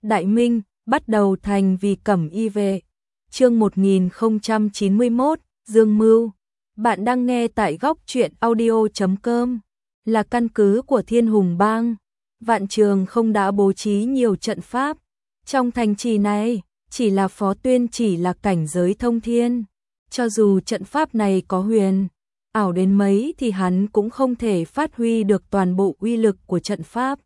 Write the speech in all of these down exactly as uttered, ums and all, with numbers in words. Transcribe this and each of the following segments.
Đại Minh, bắt đầu thành vì cẩm y vệ. Chương một nghìn không trăm chín mươi mốt, Dương Mưu. Bạn đang nghe tại góc truyện audio chấm com. Là căn cứ của Thiên Hùng Bang. Vạn Trường không đã bố trí nhiều trận pháp. Trong thành trì này, chỉ là Phó Tuyên chỉ là cảnh giới thông thiên. Cho dù trận pháp này có huyền ảo đến mấy thì hắn cũng không thể phát huy được toàn bộ uy lực của trận pháp.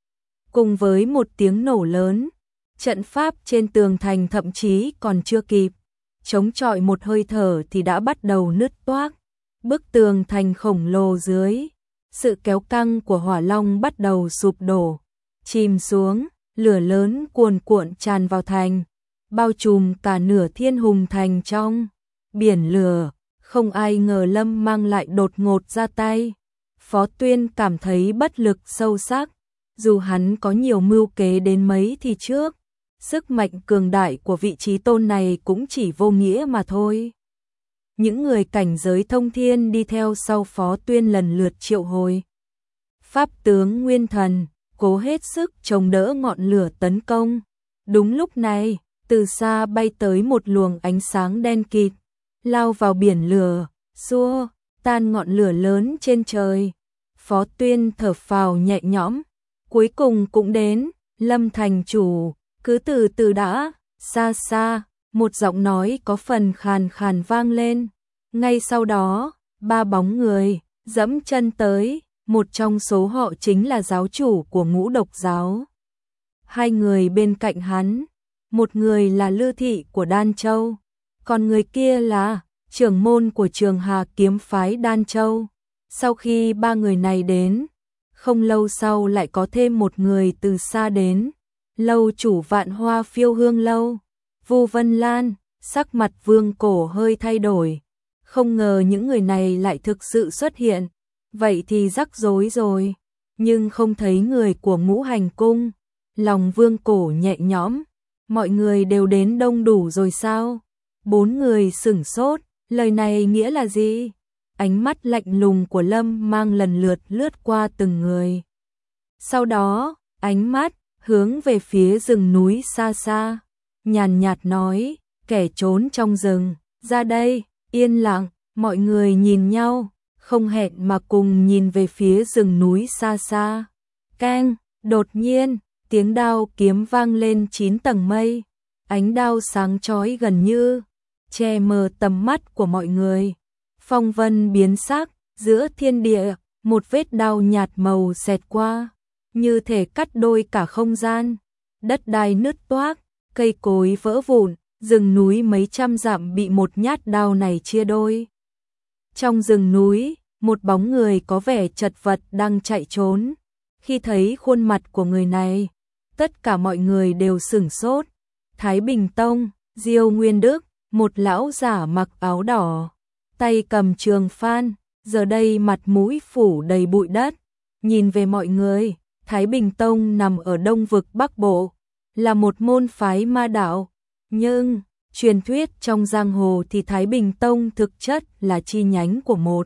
Cùng với một tiếng nổ lớn, trận pháp trên tường thành thậm chí còn chưa kịp chống chọi một hơi thở thì đã bắt đầu nứt toác. Bức tường thành khổng lồ dưới sự kéo căng của hỏa long bắt đầu sụp đổ, chìm xuống, lửa lớn cuồn cuộn tràn vào thành, bao trùm cả nửa Thiên Hùng thành trong biển lửa. Không ai ngờ Lâm Mang lại đột ngột ra tay. Phó Tuyên cảm thấy bất lực sâu sắc. Dù hắn có nhiều mưu kế đến mấy thì trước, sức mạnh cường đại của vị trí tôn này cũng chỉ vô nghĩa mà thôi. Những người cảnh giới thông thiên đi theo sau Phó Tuyên lần lượt triệu hồi. Pháp tướng Nguyên Thần, cố hết sức chống đỡ ngọn lửa tấn công. Đúng lúc này, từ xa bay tới một luồng ánh sáng đen kịt, lao vào biển lửa, xua tan ngọn lửa lớn trên trời. Phó Tuyên thở phào nhẹ nhõm, cuối cùng cũng đến. Lâm thành chủ, cứ từ từ đã. Xa xa, một giọng nói có phần khàn khàn vang lên. Ngay sau đó, ba bóng người dẫm chân tới, một trong số họ chính là giáo chủ của Ngũ Độc giáo. Hai người bên cạnh hắn, một người là Lư thị của Đan Châu, còn người kia là trưởng môn của Trường Hà kiếm phái Đan Châu. Sau khi ba người này đến, không lâu sau lại có thêm một người từ xa đến, lâu chủ Vạn Hoa Phiêu Hương lâu, Vu Vân Lan. Sắc mặt Vương Cổ hơi thay đổi, không ngờ những người này lại thực sự xuất hiện, vậy thì rắc rối rồi, nhưng không thấy người của Ngũ Hành cung. Lòng Vương Cổ nhẹ nhõm, mọi người đều đến đông đủ rồi sao? Bốn người sửng sốt, lời này nghĩa là gì? Ánh mắt lạnh lùng của Lâm Mang lần lượt lướt qua từng người. Sau đó, ánh mắt hướng về phía rừng núi xa xa, nhàn nhạt nói, kẻ trốn trong rừng, ra đây. Yên lặng, mọi người nhìn nhau, không hẹn mà cùng nhìn về phía rừng núi xa xa. Keng, đột nhiên, tiếng đao kiếm vang lên chín tầng mây, ánh đao sáng chói gần như che mờ tầm mắt của mọi người. Phong vân biến sắc, giữa thiên địa, một vết đao nhạt màu xẹt qua, như thể cắt đôi cả không gian. Đất đai nứt toác, cây cối vỡ vụn, rừng núi mấy trăm dặm bị một nhát đao này chia đôi. Trong rừng núi, một bóng người có vẻ chật vật đang chạy trốn. Khi thấy khuôn mặt của người này, tất cả mọi người đều sửng sốt. Thái Bình Tông, Diêu Nguyên Đức, một lão giả mặc áo đỏ, tay cầm trường phan, giờ đây mặt mũi phủ đầy bụi đất. Nhìn về mọi người, Thái Bình Tông nằm ở Đông vực Bắc Bộ, là một môn phái ma đạo. Nhưng, truyền thuyết trong giang hồ thì Thái Bình Tông thực chất là chi nhánh của một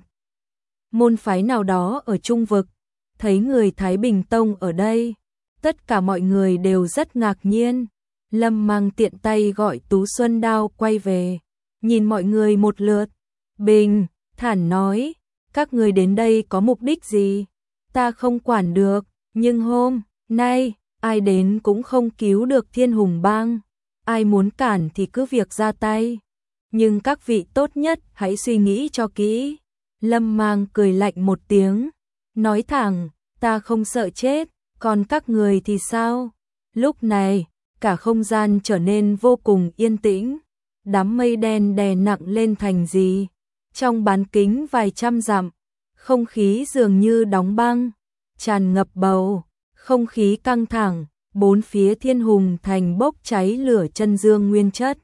môn phái nào đó ở Trung vực. Thấy người Thái Bình Tông ở đây, tất cả mọi người đều rất ngạc nhiên. Lâm Mang tiện tay gọi Tú Xuân Đao quay về, nhìn mọi người một lượt, bình thản nói, các người đến đây có mục đích gì? Ta không quản được, nhưng hôm nay, ai đến cũng không cứu được Thiên Hùng Bang. Ai muốn cản thì cứ việc ra tay, nhưng các vị tốt nhất hãy suy nghĩ cho kỹ. Lâm Mang cười lạnh một tiếng, nói thẳng, ta không sợ chết, còn các người thì sao? Lúc này, cả không gian trở nên vô cùng yên tĩnh, đám mây đen đè nặng lên thành gì. Trong bán kính vài trăm dặm, không khí dường như đóng băng, tràn ngập bầu, không khí căng thẳng. Bốn phía Thiên Hùng thành bốc cháy lửa chân dương nguyên chất.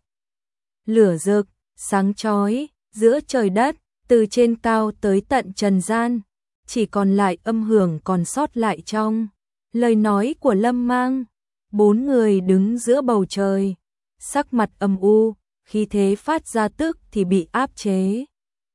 Lửa rực, sáng chói, giữa trời đất, từ trên cao tới tận trần gian, chỉ còn lại âm hưởng còn sót lại trong lời nói của Lâm Mang. Bốn người đứng giữa bầu trời, sắc mặt âm u, khí thế phát ra tức thì bị áp chế.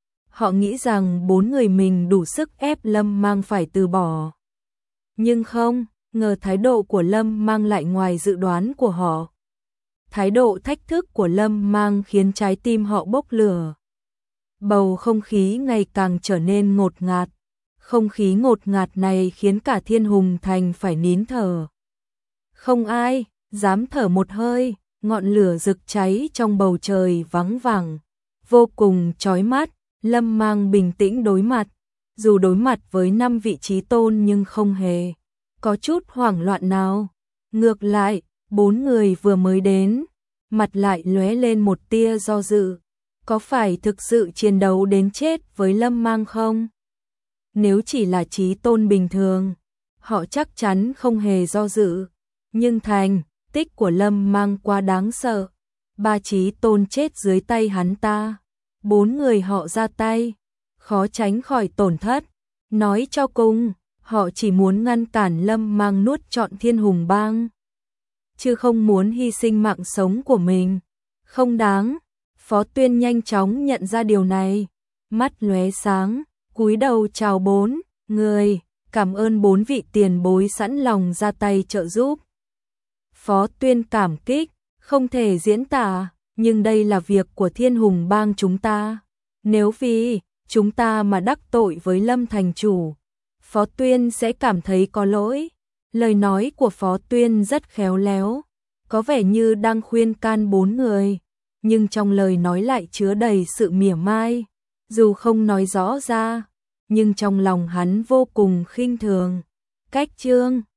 Họ nghĩ rằng bốn người mình đủ sức ép Lâm Mang phải từ bỏ. Nhưng không, ngờ thái độ của Lâm Mang lại ngoài dự đoán của họ. Thái độ thách thức của Lâm Mang khiến trái tim họ bốc lửa. Bầu không khí ngày càng trở nên ngột ngạt. Không khí ngột ngạt này khiến cả Thiên Hùng Thành phải nín thở. Không ai dám thở một hơi, ngọn lửa rực cháy trong bầu trời vắng vẳng, vô cùng chói mắt. Lâm Mang bình tĩnh đối mặt, dù đối mặt với năm vị chí tôn nhưng không hề có chút hoảng loạn nào. Ngược lại, bốn người vừa mới đến, mặt lại lóe lên một tia do dự. Có phải thực sự chiến đấu đến chết với Lâm Mang không? Nếu chỉ là chí tôn bình thường, họ chắc chắn không hề do dự. Nhưng thành tích của Lâm Mang quá đáng sợ. Ba chí tôn chết dưới tay hắn ta. Bốn người họ ra tay, khó tránh khỏi tổn thất. Nói cho cùng, họ chỉ muốn ngăn cản Lâm Mang nuốt trọn Thiên Hùng Bang, chứ không muốn hy sinh mạng sống của mình. Không đáng. Phó Tuyên nhanh chóng nhận ra điều này, mắt lóe sáng, cúi đầu chào bốn người, cảm ơn bốn vị tiền bối sẵn lòng ra tay trợ giúp. Phó Tuyên cảm kích, không thể diễn tả, nhưng đây là việc của Thiên Hùng Bang chúng ta. Nếu vì chúng ta mà đắc tội với Lâm thành chủ, Phó Tuyên sẽ cảm thấy có lỗi. Lời nói của Phó Tuyên rất khéo léo, có vẻ như đang khuyên can bốn người, nhưng trong lời nói lại chứa đầy sự mỉa mai. Dù không nói rõ ra, nhưng trong lòng hắn vô cùng khinh thường. Cách chương